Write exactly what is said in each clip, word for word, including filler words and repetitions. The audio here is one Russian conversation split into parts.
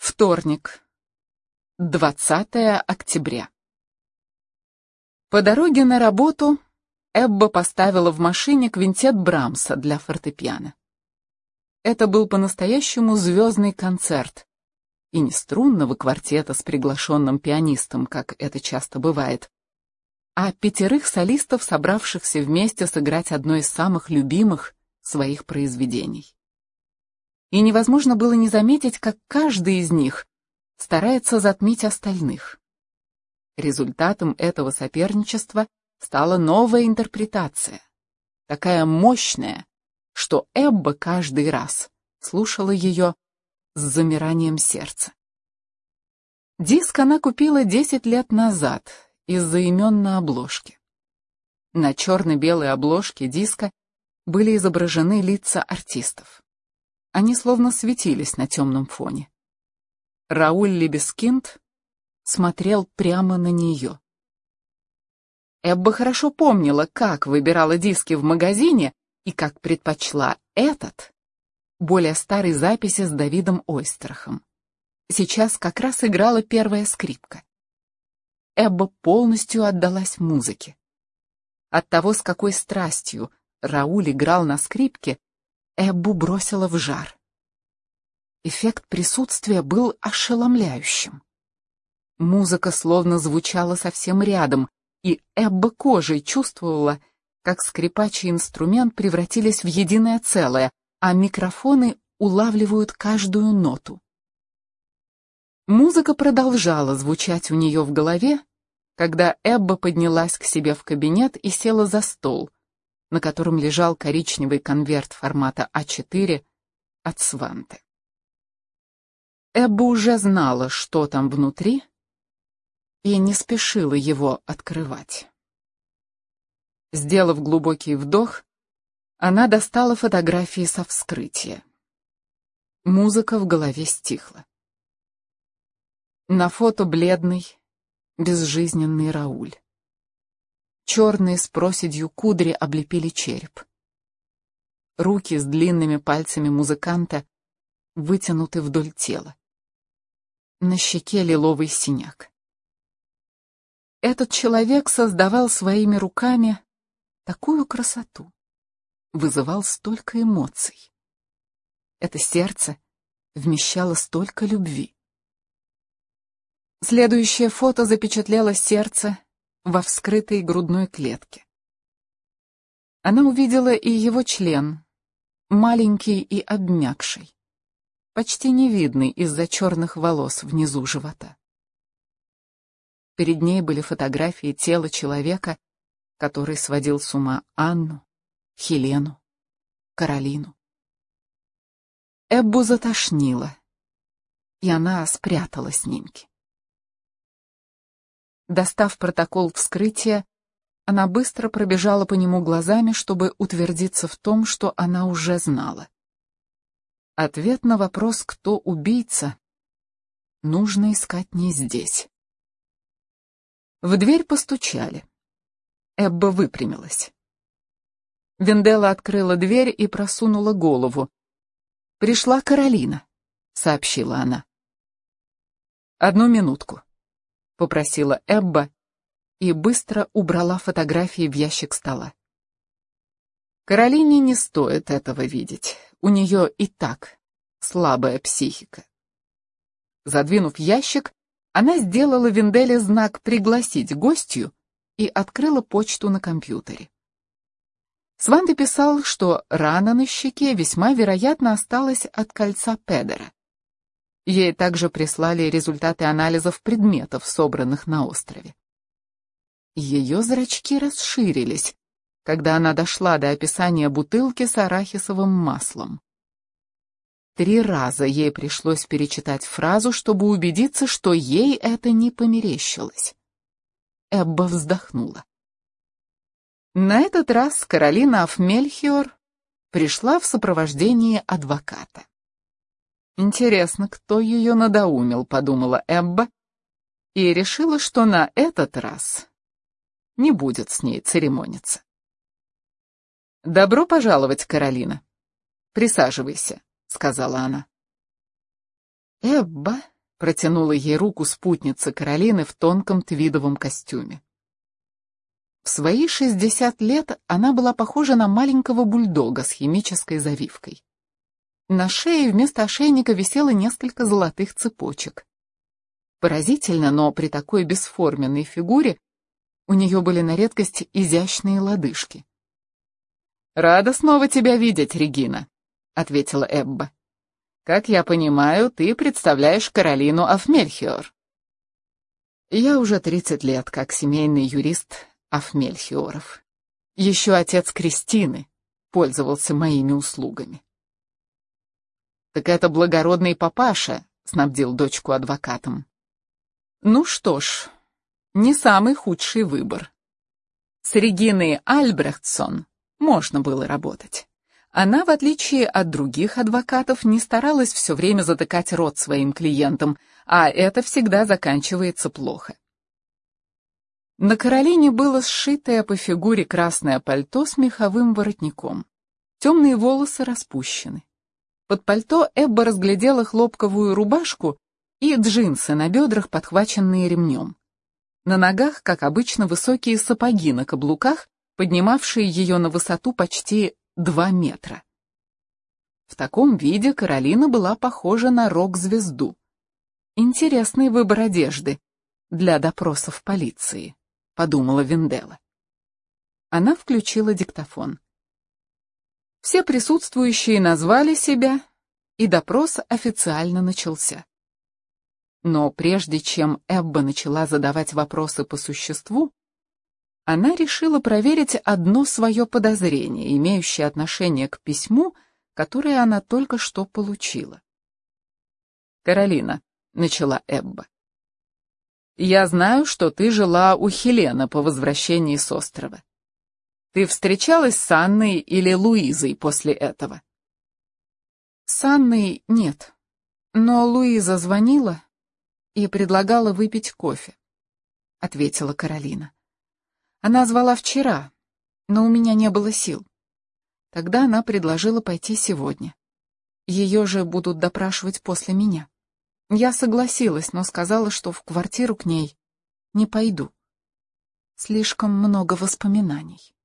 Вторник, двадцатое октября. По дороге на работу Эбба поставила в машине квинтет Брамса для фортепиано. Это был по-настоящему звездный концерт, и не струнного квартета с приглашенным пианистом, как это часто бывает, а пятерых солистов, собравшихся вместе сыграть одно из самых любимых своих произведений. И невозможно было не заметить, как каждый из них старается затмить остальных. Результатом этого соперничества стала новая интерпретация, такая мощная, что Эбба каждый раз слушала ее с замиранием сердца. Диск она купила десять лет назад из-за имен на обложке. На черно-белой обложке диска были изображены лица артистов. Они словно светились на темном фоне. Рауль Либескинд смотрел прямо на нее. Эбба хорошо помнила, как выбирала диски в магазине и как предпочла этот, более старой записи с Давидом Ойстерахом. Сейчас как раз играла первая скрипка. Эбба полностью отдалась музыке. От того, с какой страстью Рауль играл на скрипке, Эббу бросила в жар. Эффект присутствия был ошеломляющим. Музыка словно звучала совсем рядом, и Эбба кожей чувствовала, как скрипач и инструмент превратились в единое целое, а микрофоны улавливают каждую ноту. Музыка продолжала звучать у нее в голове, когда Эбба поднялась к себе в кабинет и села за стол, на котором лежал коричневый конверт формата а четыре от Сванте. Эбба уже знала, что там внутри, и не спешила его открывать. Сделав глубокий вдох, она достала фотографии со вскрытия. Музыка в голове стихла. На фото бледный, безжизненный Рауль. Черные с проседью кудри облепили череп. Руки с длинными пальцами музыканта вытянуты вдоль тела. На щеке лиловый синяк. Этот человек создавал своими руками такую красоту, вызывал столько эмоций. Это сердце вмещало столько любви. Следующее фото запечатлело сердце во вскрытой грудной клетке. Она увидела и его член, маленький и обмякший, почти невидный из-за черных волос внизу живота. Перед ней были фотографии тела человека, который сводил с ума Анну, Хелену, Каролину. Эббу затошнило, и она спрятала снимки. Достав протокол вскрытия, она быстро пробежала по нему глазами, чтобы утвердиться в том, что она уже знала. Ответ на вопрос, кто убийца, нужно искать не здесь. В дверь постучали. Эбба выпрямилась. Венделла открыла дверь и просунула голову. «Пришла Каролина», — сообщила она. «Одну минутку», — попросила Эбба и быстро убрала фотографии в ящик стола. Каролине не стоит этого видеть, у нее и так слабая психика. Задвинув ящик, она сделала Венделле знак «Пригласить гостью» и открыла почту на компьютере. Сванте писал, что рана на щеке весьма вероятно осталась от кольца Педера. Ей также прислали результаты анализов предметов, собранных на острове. Ее зрачки расширились, когда она дошла до описания бутылки с арахисовым маслом. Три раза ей пришлось перечитать фразу, чтобы убедиться, что ей это не померещилось. Эбба вздохнула. На этот раз Каролина аф Мельхиор пришла в сопровождении адвоката. «Интересно, кто ее надоумил», — подумала Эбба, и решила, что на этот раз не будет с ней церемониться. «Добро пожаловать, Каролина. Присаживайся», — сказала она. «Эбба», Протянула ей руку спутница Каролины в тонком твидовом костюме. В свои шестьдесят лет она была похожа на маленького бульдога с химической завивкой. На шее вместо ошейника висело несколько золотых цепочек. Поразительно, но при такой бесформенной фигуре у нее были на редкость изящные лодыжки. «Рада снова тебя видеть, Регина», — ответила Эбба. «Как я понимаю, ты представляешь Каролину оф Мельхиор». «Я уже тридцать лет как семейный юрист оф Мельхиоров. Еще отец Кристины пользовался моими услугами». «Так это благородный папаша снабдил дочку адвокатом». «Ну что ж, не самый худший выбор. С Региной Альбрехтсон можно было работать. Она, в отличие от других адвокатов, не старалась все время затыкать рот своим клиентам, а это всегда заканчивается плохо. На Каролине было сшитое по фигуре красное пальто с меховым воротником. Темные волосы распущены. Под пальто Эбба разглядела хлопковую рубашку и джинсы на бедрах, подхваченные ремнем. На ногах, как обычно, высокие сапоги на каблуках, поднимавшие ее на высоту почти два метра. В таком виде Каролина была похожа на рок-звезду. Интересный выбор одежды для допросов полиции, подумала Венделла. Она включила диктофон. Все присутствующие назвали себя, и допрос официально начался. Но прежде чем Эбба начала задавать вопросы по существу, она решила проверить одно свое подозрение, имеющее отношение к письму, которое она только что получила. «Каролина», — начала Эбба, — «я знаю, что ты жила у Хелена по возвращении с острова. Ты встречалась с Анной или Луизой после этого?» «С Анной нет, но Луиза звонила и предлагала выпить кофе», — ответила Каролина. «Она звала вчера, но у меня не было сил. Тогда она предложила пойти сегодня. Ее же будут допрашивать после меня. Я согласилась, но сказала, что в квартиру к ней не пойду. Слишком много воспоминаний.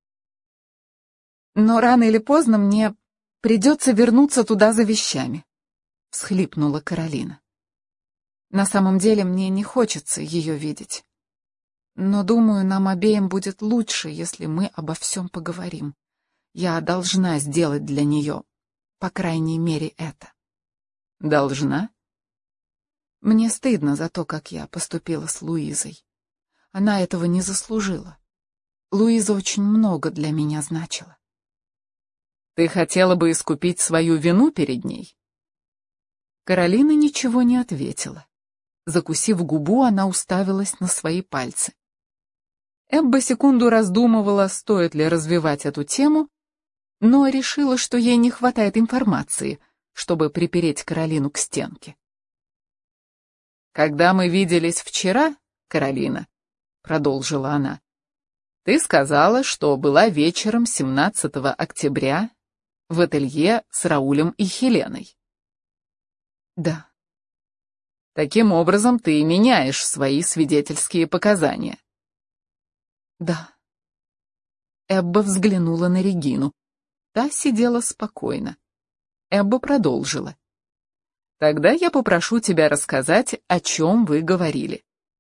Но рано или поздно мне придется вернуться туда за вещами», — всхлипнула Каролина. «На самом деле мне не хочется ее видеть. Но, думаю, нам обеим будет лучше, если мы обо всем поговорим. Я должна сделать для нее, по крайней мере, это». «Должна?» «Мне стыдно за то, как я поступила с Луизой. Она этого не заслужила. Луиза очень много для меня значила». «Ты хотела бы искупить свою вину перед ней?» Каролина ничего не ответила. Закусив губу, она уставилась на свои пальцы. Эбба секунду раздумывала, стоит ли развивать эту тему, но решила, что ей не хватает информации, чтобы припереть Каролину к стенке. «Когда мы виделись вчера, Каролина», — продолжила она, — «ты сказала, что была вечером семнадцатого октября в ателье с Раулем и Хеленой». «Да». «Таким образом ты меняешь свои свидетельские показания». «Да». Эбба взглянула на Регину. Та сидела спокойно. Эбба продолжила. «Тогда я попрошу тебя рассказать, о чем вы говорили».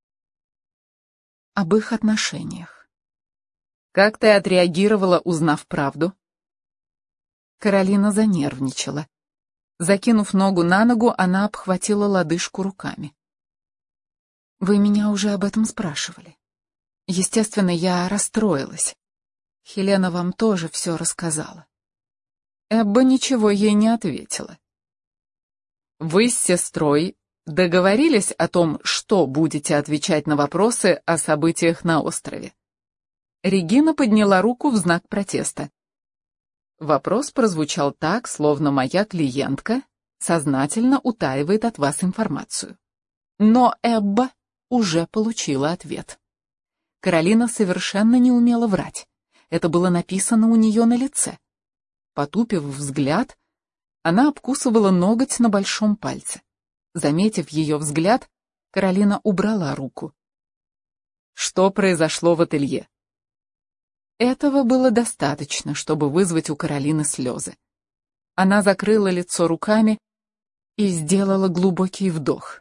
«Об их отношениях». «Как ты отреагировала, узнав правду?» Каролина занервничала. Закинув ногу на ногу, она обхватила лодыжку руками. «Вы меня уже об этом спрашивали. Естественно, я расстроилась. Хелена вам тоже все рассказала». Эбба ничего ей не ответила. «Вы с сестрой договорились о том, что будете отвечать на вопросы о событиях на острове?» Регина подняла руку в знак протеста. Вопрос прозвучал так, словно моя клиентка сознательно утаивает от вас информацию. Но Эбба уже получила ответ. Каролина совершенно не умела врать. Это было написано у нее на лице. Потупив взгляд, она обкусывала ноготь на большом пальце. Заметив ее взгляд, Каролина убрала руку. Что произошло в ателье? Этого было достаточно, чтобы вызвать у Каролины слезы. Она закрыла лицо руками и сделала глубокий вдох.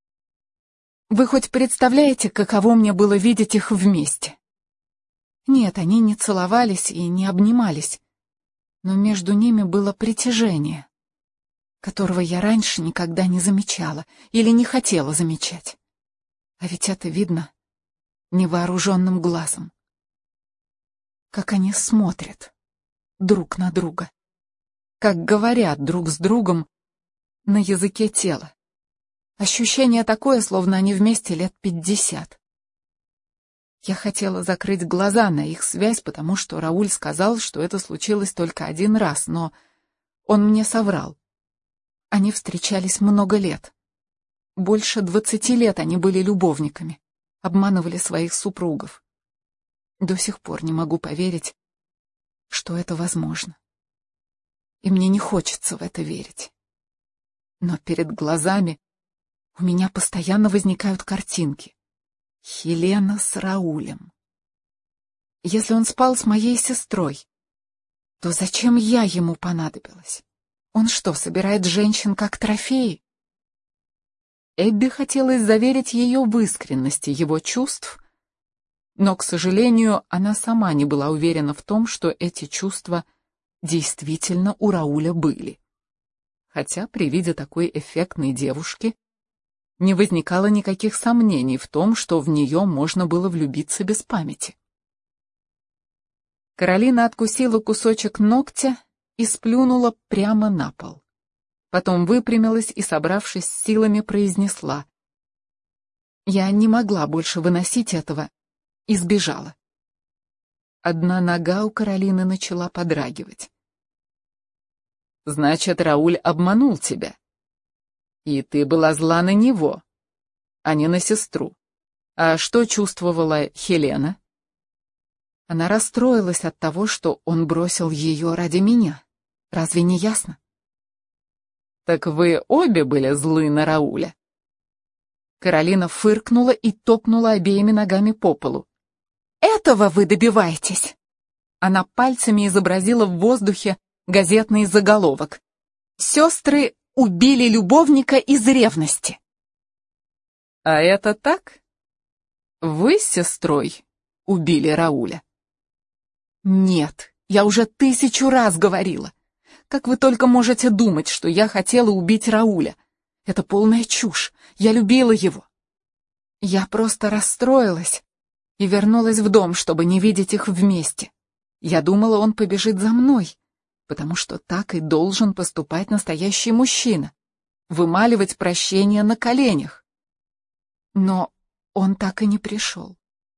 Вы хоть представляете, каково мне было видеть их вместе? Нет, они не целовались и не обнимались, но между ними было притяжение, которого я раньше никогда не замечала или не хотела замечать. А ведь это видно невооруженным глазом. Как они смотрят друг на друга, как говорят друг с другом на языке тела. Ощущение такое, словно они вместе лет пятьдесят. Я хотела закрыть глаза на их связь, потому что Рауль сказал, что это случилось только один раз, но он мне соврал. Они встречались много лет. Больше двадцати лет они были любовниками, обманывали своих супругов. До сих пор не могу поверить, что это возможно. И мне не хочется в это верить. Но перед глазами у меня постоянно возникают картинки. Хелена с Раулем. Если он спал с моей сестрой, то зачем я ему понадобилась? Он что, собирает женщин как трофеи? Эбби хотелось заверить ее в искренности его чувств, но, к сожалению, она сама не была уверена в том, что эти чувства действительно у Рауля были. Хотя при виде такой эффектной девушки не возникало никаких сомнений в том, что в нее можно было влюбиться без памяти. Каролина откусила кусочек ногтя и сплюнула прямо на пол. Потом выпрямилась и, собравшись с силами, произнесла: «Я не могла больше выносить этого и сбежала». Одна нога у Каролины начала подрагивать. «Значит, Рауль обманул тебя. И ты была зла на него, а не на сестру. А что чувствовала Хелена?» Она расстроилась от того, что он бросил ее ради меня. Разве не ясно? «Так вы обе были злы на Рауля?» Каролина фыркнула и топнула обеими ногами по полу. «Этого вы добиваетесь?» Она пальцами изобразила в воздухе газетный заголовок. «Сестры убили любовника из ревности». «А это так? Вы с сестрой убили Рауля?» «Нет, я уже тысячу раз говорила. Как вы только можете думать, что я хотела убить Рауля? Это полная чушь. Я любила его. Я просто расстроилась и вернулась в дом, чтобы не видеть их вместе. Я думала, он побежит за мной, потому что так и должен поступать настоящий мужчина. Вымаливать прощение на коленях. Но он так и не пришел».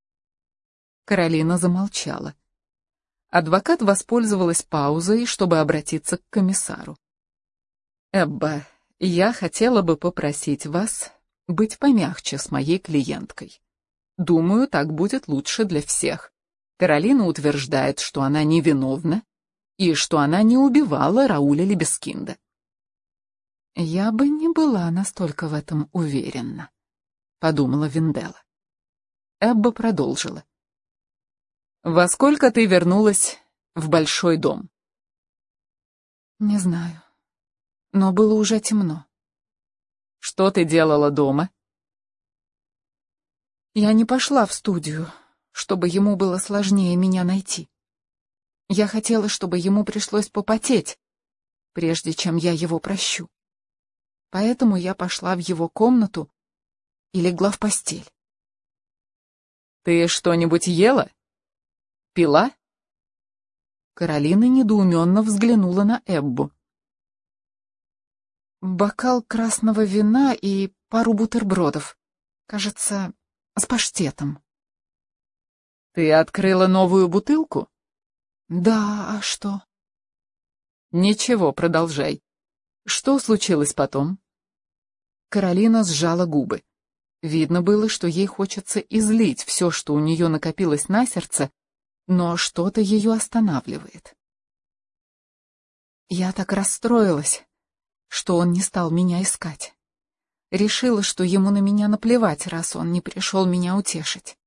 Каролина замолчала. Адвокат воспользовалась паузой, чтобы обратиться к комиссару. «Эбба, я хотела бы попросить вас быть помягче с моей клиенткой. Думаю, так будет лучше для всех. Каролина утверждает, что она невиновна и что она не убивала Рауля Лебескинда». «Я бы не была настолько в этом уверена», — подумала Венделла. Эбба продолжила. «Во сколько ты вернулась в большой дом?» «Не знаю, но было уже темно». «Что ты делала дома?» «Я не пошла в студию, чтобы ему было сложнее меня найти. Я хотела, чтобы ему пришлось попотеть, прежде чем я его прощу. Поэтому я пошла в его комнату и легла в постель». «Ты что-нибудь ела? Пила?» Каролина недоуменно взглянула на Эббу. «Бокал красного вина и пару бутербродов. Кажется, с паштетом». «Ты открыла новую бутылку?» «Да, а что?» «Ничего, продолжай. Что случилось потом?» Каролина сжала губы. Видно было, что ей хочется излить все, что у нее накопилось на сердце, но что-то ее останавливает. «Я так расстроилась, что он не стал меня искать. Решила, что ему на меня наплевать, раз он не пришел меня утешить.